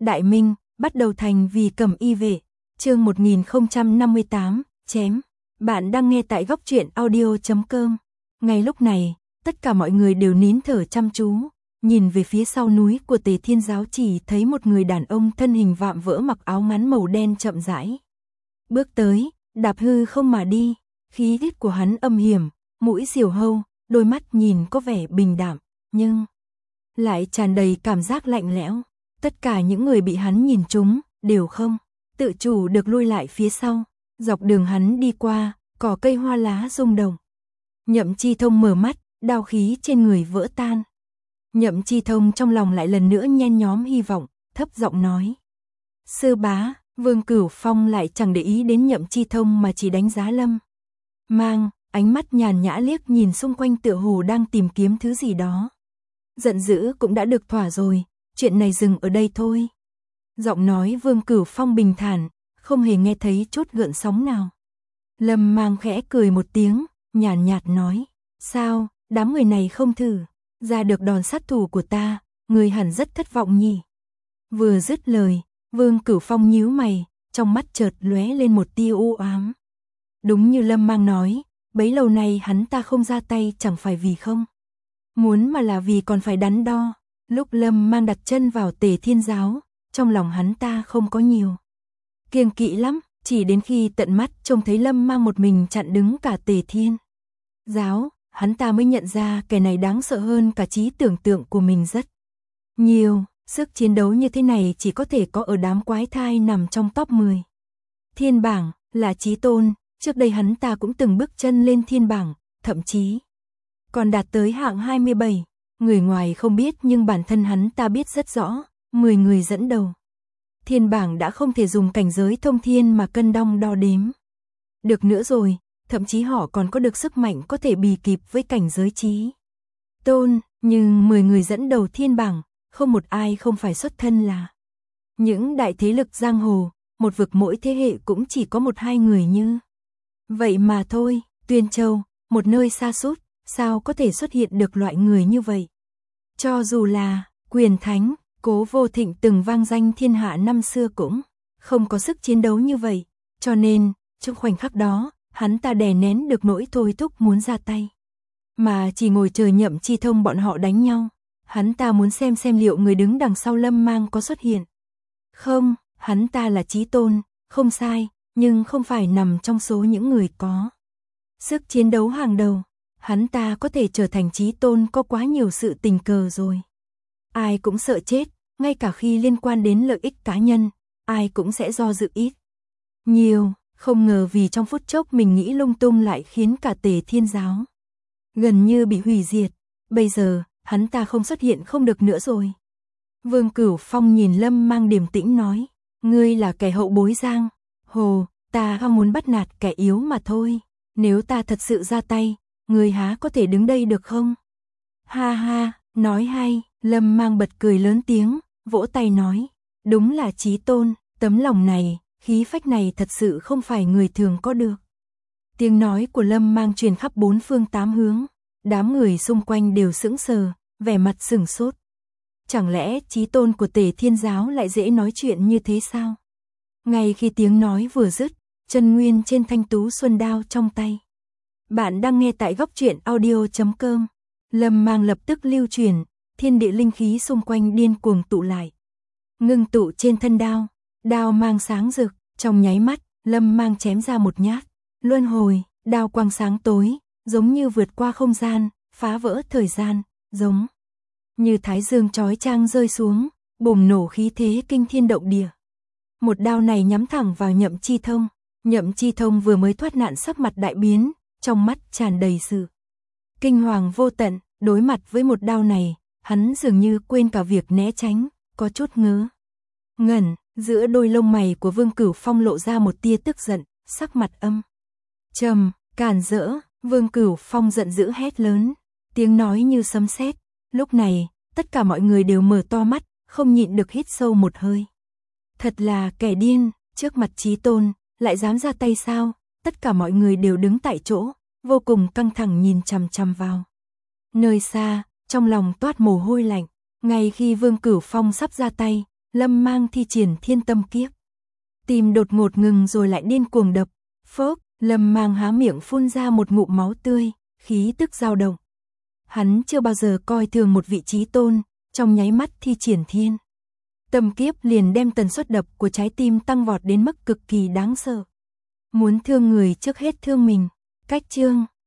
Đại Minh, bắt đầu thành vì Cẩm Y vệ, chương 1058, chém. Bạn đang nghe tại góc truyện audio.com. Ngay lúc này, tất cả mọi người đều nín thở chăm chú, nhìn về phía sau núi của Tề Thiên Giáo, chỉ thấy một người đàn ông thân hình vạm vỡ mặc áo ngắn màu đen chậm rãi bước tới, đạp hư không mà đi, khí thế của hắn âm hiểm, mũi diều hâu, đôi mắt nhìn có vẻ bình đạm, nhưng lại tràn đầy cảm giác lạnh lẽo. Tất cả những người bị hắn nhìn trúng đều không tự chủ được lui lại phía sau. Dọc đường hắn đi qua, cỏ cây hoa lá rung động. Nhậm Chi Thông mở mắt, đao khí trên người vỡ tan. Nhậm Chi Thông trong lòng lại lần nữa nhen nhóm hy vọng, thấp giọng nói: "Sư bá." Vương Cửu Phong lại chẳng để ý đến Nhậm Chi Thông mà chỉ đánh giá Lâm Mang, ánh mắt nhàn nhã liếc nhìn xung quanh tựa hồ đang tìm kiếm thứ gì đó. Giận dữ cũng đã được thỏa rồi, chuyện này dừng ở đây thôi. Giọng nói Vương Cửu Phong bình thản, không hề nghe thấy chút gợn sóng nào. Lâm Mang khẽ cười một tiếng, nhàn nhạt nói: "Sao, đám người này không thử ra được đòn sát thủ của ta, người hẳn rất thất vọng nhỉ?" Vừa dứt lời, Vương Cửu Phong nhíu mày, trong mắt chợt lóe lên một tia u ám. Đúng như Lâm Mang nói, bấy lâu nay hắn ta không ra tay chẳng phải vì không muốn mà là vì còn phải đắn đo. Lúc Lâm Mang đặt chân vào Tề Thiên Giáo, trong lòng hắn ta không có nhiều kiêng kỵ lắm, chỉ đến khi tận mắt trông thấy Lâm Mang một mình chặn đứng cả Tề Thiên Giáo, hắn ta mới nhận ra kẻ này đáng sợ hơn cả trí tưởng tượng của mình rất nhiều. Sức chiến đấu như thế này chỉ có thể có ở đám quái thai nằm trong top 10 thiên bảng, là chí tôn. Trước đây hắn ta cũng từng bước chân lên thiên bảng, thậm chí còn đạt tới hạng 27. Người ngoài không biết nhưng bản thân hắn ta biết rất rõ, 10 người dẫn đầu thiên bảng đã không thể dùng cảnh giới thông thiên mà cân đong đo đếm được nữa rồi, thậm chí họ còn có được sức mạnh có thể bì kịp với cảnh giới chí tôn, nhưng 10 người dẫn đầu thiên bảng, không một ai không phải xuất thân là những đại thế lực giang hồ, một vực mỗi thế hệ cũng chỉ có 1-2 người như vậy mà thôi. Tuyên Châu, một nơi xa xút, sao có thể xuất hiện được loại người như vậy? Cho dù là Quyền Thánh, Cố Vô Thịnh từng vang danh thiên hạ năm xưa cũng không có sức chiến đấu như vậy, cho nên trong khoảnh khắc đó, hắn ta đè nén được nỗi thôi thúc muốn ra tay, mà chỉ ngồi chờ Nhậm Chi Thông bọn họ đánh nhau. Hắn ta muốn xem liệu người đứng đằng sau Lâm Mang có xuất hiện không. Hắn ta là chí tôn, không sai, nhưng không phải nằm trong số những người có sức chiến đấu hàng đầu. Hắn ta có thể trở thành chí tôn có quá nhiều sự tình cờ rồi. Ai cũng sợ chết, ngay cả khi liên quan đến lợi ích cá nhân, ai cũng sẽ do dự ít nhiều. Không ngờ vì trong phút chốc mình nghĩ lung tung lại khiến cả Tề Thiên Giáo gần như bị hủy diệt. Bây giờ hắn ta không xuất hiện không được nữa rồi. Vương Cửu Phong nhìn Lâm Mang điềm tĩnh nói: "Ngươi là kẻ hậu bối giang hồ, ta không muốn bắt nạt kẻ yếu mà thôi. Nếu ta thật sự ra tay, ngươi há có thể đứng đây được không?" "Ha ha, nói hay." Lâm Mang bật cười lớn tiếng, vỗ tay nói: "Đúng là chí tôn, tấm lòng này, khí phách này thật sự không phải người thường có được." Tiếng nói của Lâm Mang truyền khắp 4 phương 8 hướng. Đám người xung quanh đều sững sờ, vẻ mặt sửng sốt. Chẳng lẽ chí tôn của Tề Thiên Giáo lại dễ nói chuyện như thế sao? Ngay khi tiếng nói vừa dứt, chân nguyên trên thanh tú xuân đao trong tay. Bạn đang nghe tại góc truyện audio.com. Lâm Mang lập tức lưu truyền, thiên địa linh khí xung quanh điên cuồng tụ lại, ngưng tụ trên thân đao. Đao mang sáng rực, trong nháy mắt, Lâm Mang chém ra một nhát luân hồi, đao quang sáng tối, giống như vượt qua không gian, phá vỡ thời gian, giống như thái dương chói chang rơi xuống, bùng nổ khí thế kinh thiên động địa. Một đao này nhắm thẳng vào Nhậm Chi Thông. Nhậm Chi Thông vừa mới thoát nạn sắc mặt đại biến, trong mắt tràn đầy sự kinh hoàng vô tận. Đối mặt với một đao này, hắn dường như quên cả việc né tránh, có chút ngớ ngẩn. Giữa đôi lông mày của Vương Cửu Phong lộ ra một tia tức giận, sắc mặt âm trầm, càn rỡ. Vương Cửu Phong giận dữ hét lớn, tiếng nói như sấm sét. Lúc này, tất cả mọi người đều mở to mắt, không nhịn được hít sâu một hơi. Thật là kẻ điên, trước mặt chí tôn, lại dám ra tay sao? Tất cả mọi người đều đứng tại chỗ, vô cùng căng thẳng nhìn chằm chằm vào nơi xa, trong lòng toát mồ hôi lạnh. Ngay khi Vương Cửu Phong sắp ra tay, Lâm Mang thi triển thiên tâm kiếp. Tim đột ngột ngừng rồi lại điên cuồng đập. Phốc, Lâm Mang há miệng phun ra một ngụm máu tươi, khí tức dao động. Hắn chưa bao giờ coi thường một vị trí tôn, trong nháy mắt thi triển thiên tâm kiếp liền đem tần suất đập của trái tim tăng vọt đến mức cực kỳ đáng sợ. Muốn thương người trước hết thương mình. Cách chương